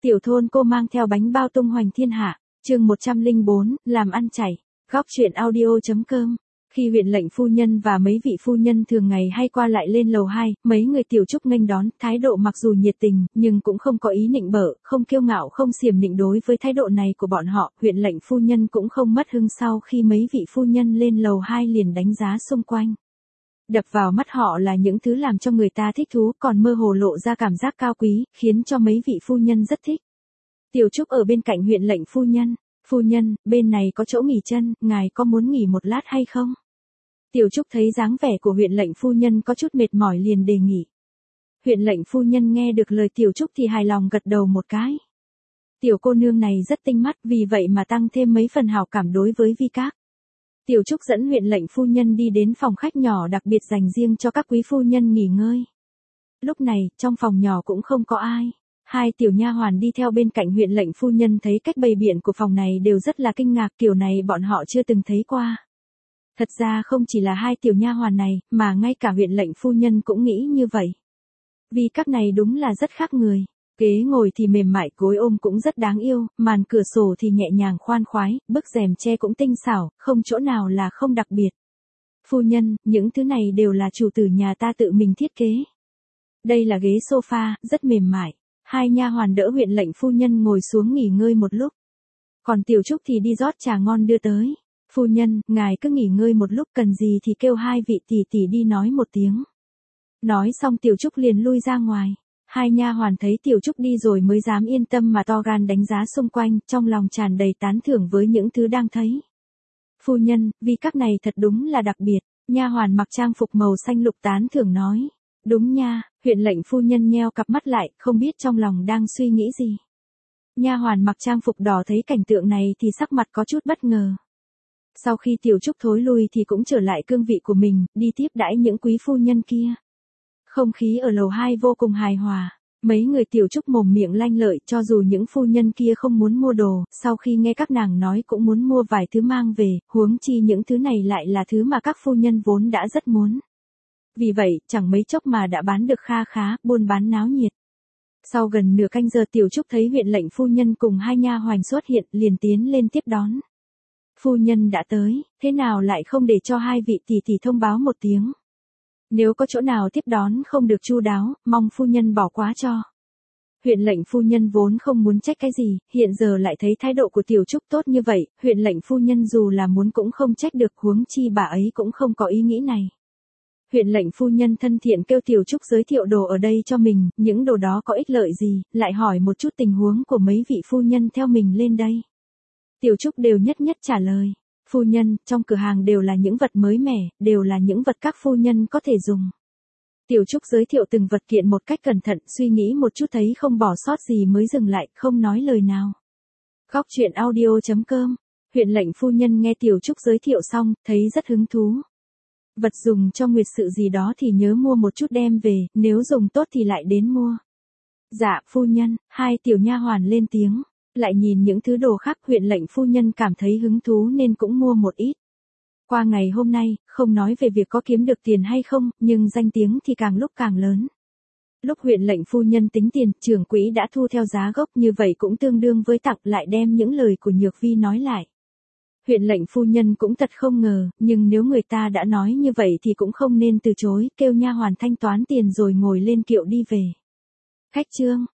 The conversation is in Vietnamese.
Tiểu thôn cô mang theo bánh bao tung hoành thiên hạ, chương 104, làm ăn chảy. Góc truyện audio.com. Khi huyện lệnh phu nhân và mấy vị phu nhân thường ngày hay qua lại lên lầu 2, mấy người tiểu trúc nghênh đón, thái độ mặc dù nhiệt tình, nhưng cũng không có ý nịnh bợ, không kiêu ngạo không xiểm nịnh. Đối với thái độ này của bọn họ, huyện lệnh phu nhân cũng không mất hứng. Sau khi mấy vị phu nhân lên lầu 2 liền đánh giá xung quanh. Đập vào mắt họ là những thứ làm cho người ta thích thú, còn mơ hồ lộ ra cảm giác cao quý, khiến cho mấy vị phu nhân rất thích. Tiểu Trúc ở bên cạnh huyện lệnh phu nhân. Phu nhân, bên này có chỗ nghỉ chân, ngài có muốn nghỉ một lát hay không? Tiểu Trúc thấy dáng vẻ của huyện lệnh phu nhân có chút mệt mỏi liền đề nghị. Huyện lệnh phu nhân nghe được lời Tiểu Trúc thì hài lòng gật đầu một cái. Tiểu cô nương này rất tinh mắt, vì vậy mà tăng thêm mấy phần hảo cảm đối với Vi Các. Tiểu Trúc dẫn huyện lệnh phu nhân đi đến phòng khách nhỏ đặc biệt dành riêng cho các quý phu nhân nghỉ ngơi. Lúc này, trong phòng nhỏ cũng không có ai. Hai tiểu nha hoàn đi theo bên cạnh huyện lệnh phu nhân thấy cách bày biện của phòng này đều rất là kinh ngạc, kiểu này bọn họ chưa từng thấy qua. Thật ra không chỉ là hai tiểu nha hoàn này, mà ngay cả huyện lệnh phu nhân cũng nghĩ như vậy. Vì các này đúng là rất khác người. Ghế ngồi thì mềm mại, gối ôm cũng rất đáng yêu, màn cửa sổ thì nhẹ nhàng khoan khoái, bức rèm che cũng tinh xảo, không chỗ nào là không đặc biệt. Phu nhân, những thứ này đều là chủ tử nhà ta tự mình thiết kế. Đây là ghế sofa, rất mềm mại. Hai nha hoàn đỡ huyện lệnh phu nhân ngồi xuống nghỉ ngơi một lúc. Còn Tiểu Trúc thì đi rót trà ngon đưa tới. Phu nhân, ngài cứ nghỉ ngơi một lúc, cần gì thì kêu hai vị tỷ tỷ đi nói một tiếng. Nói xong Tiểu Trúc liền lui ra ngoài. Hai nha hoàn thấy Tiểu Trúc đi rồi mới dám yên tâm mà to gan đánh giá xung quanh, trong lòng tràn đầy tán thưởng với những thứ đang thấy. Phu nhân, vì các này thật đúng là đặc biệt. Nha hoàn mặc trang phục màu xanh lục tán thưởng nói. Đúng nha, huyện lệnh phu nhân nheo cặp mắt lại, không biết trong lòng đang suy nghĩ gì. Nha hoàn mặc trang phục đỏ thấy cảnh tượng này thì sắc mặt có chút bất ngờ. Sau khi Tiểu Trúc thối lui thì cũng trở lại cương vị của mình, đi tiếp đãi những quý phu nhân kia. Không khí ở lầu 2 vô cùng hài hòa. Mấy người Tiểu Trúc mồm miệng lanh lợi, cho dù những phu nhân kia không muốn mua đồ, sau khi nghe các nàng nói cũng muốn mua vài thứ mang về, huống chi những thứ này lại là thứ mà các phu nhân vốn đã rất muốn. Vì vậy, chẳng mấy chốc mà đã bán được kha khá, buôn bán náo nhiệt. Sau gần nửa canh giờ Tiểu Trúc thấy huyện lệnh phu nhân cùng hai nha hoàn xuất hiện, liền tiến lên tiếp đón. Phu nhân đã tới, thế nào lại không để cho hai vị tỷ tỷ thông báo một tiếng? Nếu có chỗ nào tiếp đón không được chu đáo, mong phu nhân bỏ qua cho. Huyện lệnh phu nhân vốn không muốn trách cái gì, hiện giờ lại thấy thái độ của Tiểu Trúc tốt như vậy, huyện lệnh phu nhân dù là muốn cũng không trách được, huống chi bà ấy cũng không có ý nghĩ này. Huyện lệnh phu nhân thân thiện kêu Tiểu Trúc giới thiệu đồ ở đây cho mình, những đồ đó có ích lợi gì, lại hỏi một chút tình huống của mấy vị phu nhân theo mình lên đây. Tiểu Trúc đều nhất nhất trả lời. Phu nhân, trong cửa hàng đều là những vật mới mẻ, đều là những vật các phu nhân có thể dùng. Tiểu Trúc giới thiệu từng vật kiện một cách cẩn thận, suy nghĩ một chút thấy không bỏ sót gì mới dừng lại, không nói lời nào. Góc truyện audio.com. Huyện lệnh phu nhân nghe Tiểu Trúc giới thiệu xong, thấy rất hứng thú. Vật dùng cho nguyệt sự gì đó thì nhớ mua một chút đem về, nếu dùng tốt thì lại đến mua. Dạ, phu nhân, hai tiểu nha hoàn lên tiếng. Lại nhìn những thứ đồ khác, huyện lệnh phu nhân cảm thấy hứng thú nên cũng mua một ít. Qua ngày hôm nay, không nói về việc có kiếm được tiền hay không, nhưng danh tiếng thì càng lúc càng lớn. Lúc huyện lệnh phu nhân tính tiền, trưởng quỹ đã thu theo giá gốc, như vậy cũng tương đương với tặng, lại đem những lời của Nhược Vi nói lại. Huyện lệnh phu nhân cũng thật không ngờ, nhưng nếu người ta đã nói như vậy thì cũng không nên từ chối, kêu nha hoàn thanh toán tiền rồi ngồi lên kiệu đi về. Khách trương,